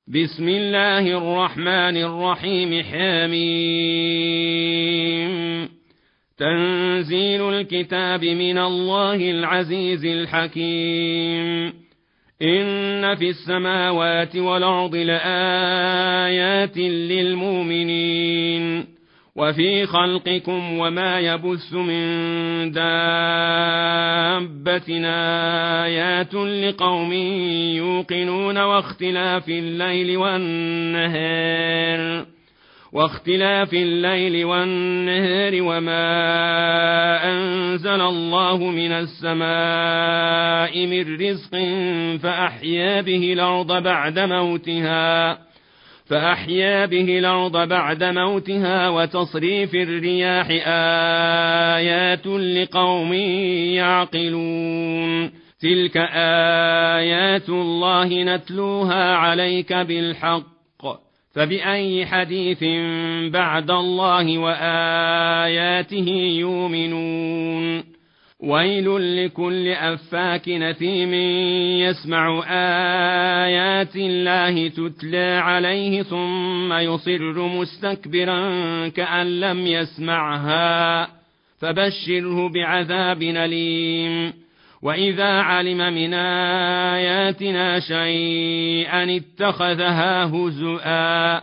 بسم الله الرحمن الرحيم. حميم. تنزيل الكتاب من الله العزيز الحكيم. إن في السماوات والأرض لآيات للمؤمنين وفي خلقكم وما يبث من دابة آيات لقوم يوقنون واختلاف الليل والنهار وما أنزل الله من السماء من رزق فأحيا به الأرض بعد موتها وتصريف الرياح آيات لقوم يعقلون. تلك آيات الله نتلوها عليك بالحق، فبأي حديث بعد الله وآياته يؤمنون. ويل لكل أفاك نثيم يسمع آيات الله تتلى عليه ثم يصر مستكبرا كأن لم يسمعها، فبشره بعذاب أليم. وإذا علم من آياتنا شيئا اتخذها هزؤا،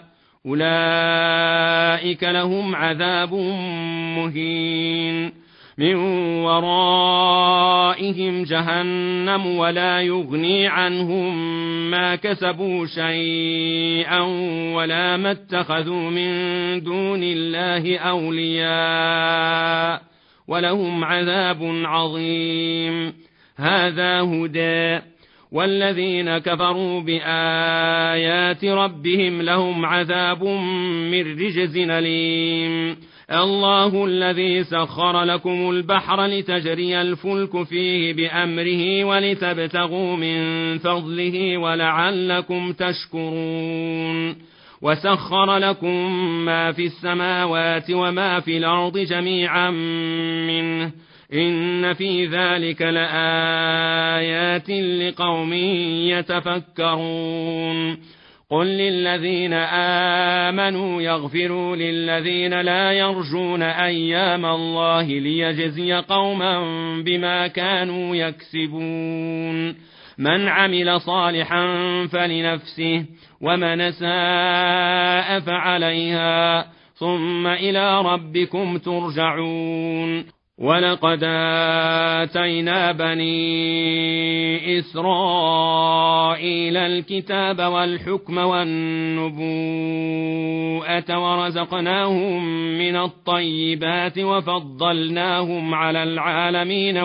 أولئك لهم عذاب مهين. من ورائهم جهنم ولا يغني عنهم ما كسبوا شيئا ولا ما اتخذوا من دون الله أولياء ولهم عذاب عظيم. هذا هدى، والذين كفروا بآيات ربهم لهم عذاب من رجز أليم. الله الذي سخر لكم البحر لتجري الفلك فيه بأمره ولتبتغوا من فضله ولعلكم تشكرون. وسخر لكم ما في السماوات وما في الأرض جميعا منه، إن في ذلك لآيات لقوم يتفكرون. قل للذين آمنوا يغفروا للذين لا يرجون أيام الله ليجزي قوما بما كانوا يكسبون. من عمل صالحا فلنفسه ومن أساء فعليها، ثم إلى ربكم ترجعون. ولقد آتينا بني إسرائيل الكتاب والحكم والنبوءة ورزقناهم من الطيبات وفضلناهم على العالمين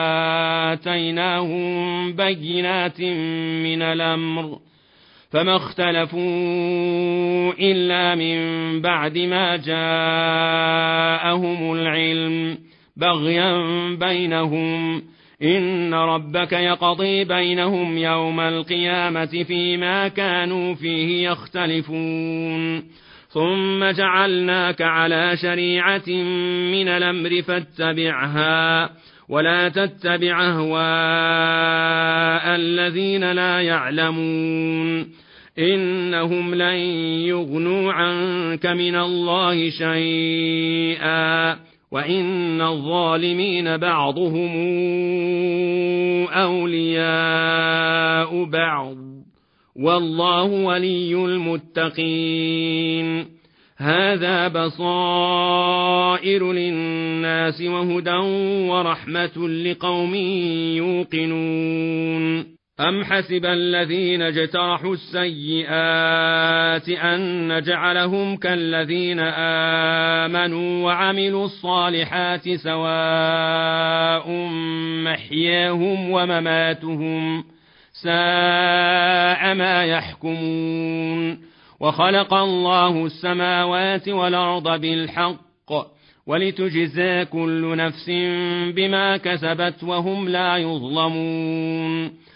وآتيناهم بينات من الأمر، فما اختلفوا إلا من بعد ما جاءهم العلم بغيا بينهم. إن ربك يقضي بينهم يوم القيامة فيما كانوا فيه يختلفون. ثم جعلناك على شريعة من الأمر فاتبعها ولا تتبع أهواء الذين لا يعلمون، إنهم لن يغنوا عنك من الله شيئا وإن الظالمين بعضهم أولياء بعض، والله ولي المتقين. هذا بصائر للناس وهدى ورحمة لقوم يوقنون. أم حسب الذين اجترحوا السيئات أن نجعلهم كالذين آمنوا وعملوا الصالحات سواء محياهم ومماتهم ساء ما يحكمون. وخلق الله السماوات والأرض بالحق ولتجزى كل نفس بما كسبت وهم لا يظلمون.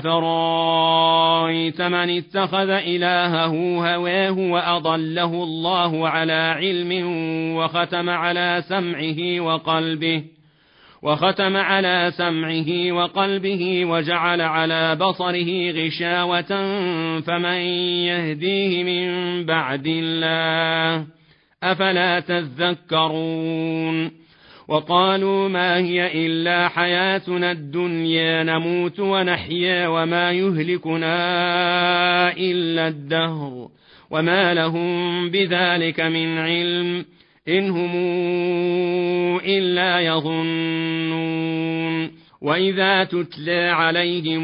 أفرأيت من اتخذ إلهه هواه وأضله الله على علم وختم على سمعه وختم على سمعه وقلبه وجعل على بصره غشاوة فمن يهديه من بعد الله أفلا تذكرون وقالوا ما هي إلا حياتنا الدنيا نموت ونحيا وما يهلكنا إلا الدهر وما لهم بذلك من علم إن هم إلا يظنون وإذا تتلى عليهم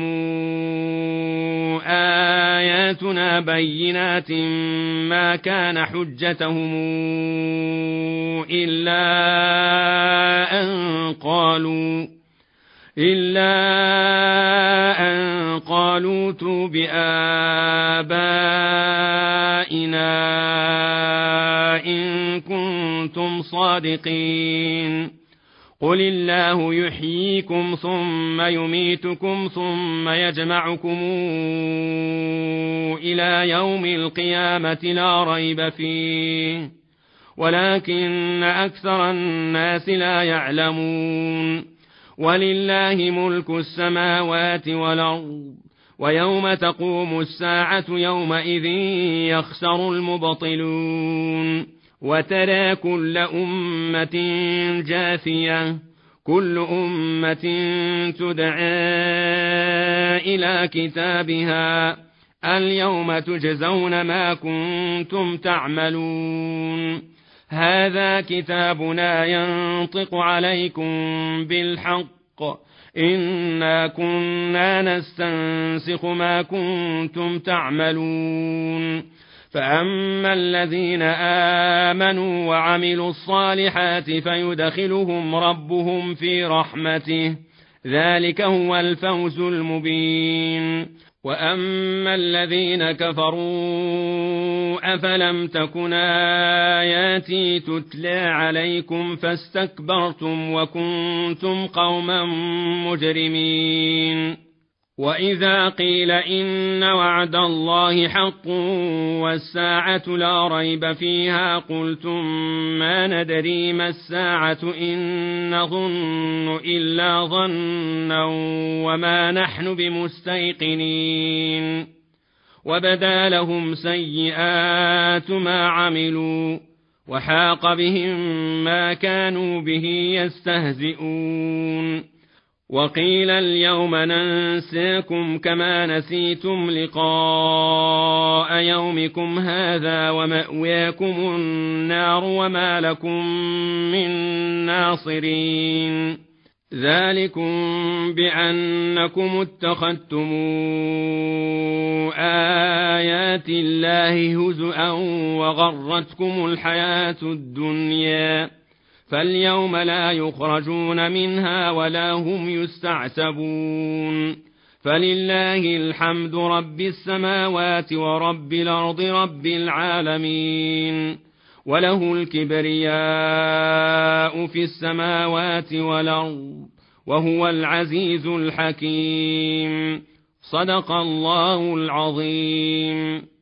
آياتنا بينات ما كان حجتهم إلا أن قالوا ائتوا بآبائنا إن كنتم صادقين قل الله يحييكم ثم يميتكم ثم يجمعكم إلى يوم القيامة لا ريب فيه ولكن أكثر الناس لا يعلمون ولله ملك السماوات والأرض ويوم تقوم الساعة يومئذ يخسر المبطلون وترى كل أمة جاثية كل أمة تدعى إلى كتابها اليوم تجزون ما كنتم تعملون هذا كتابنا ينطق عليكم بالحق إنا كنا نستنسخ ما كنتم تعملون فأما الذين آمنوا وعملوا الصالحات فيدخلهم ربهم في رحمته ذلك هو الفوز المبين وأما الذين كفروا أفلم تكن آياتي تتلى عليكم فاستكبرتم وكنتم قوما مجرمين وإذا قيل إن وعد الله حق والساعة لا ريب فيها قلتم ما ندري ما الساعة إن نظن إلا ظنا وما نحن بمستيقنين وبدا لهم سيئات ما عملوا وحاق بهم ما كانوا به يستهزئون وقيل اليوم ننساكم كما نسيتم لقاء يومكم هذا ومأواكم النار وما لكم من ناصرين ذلكم بأنكم اتخذتم آيات الله هزؤا وغرتكم الحياة الدنيا فاليوم لا يخرجون منها ولا هم يستعتبون فلله الحمد رب السماوات ورب الأرض رب العالمين وله الكبرياء في السماوات والأرض وهو العزيز الحكيم صدق الله العظيم.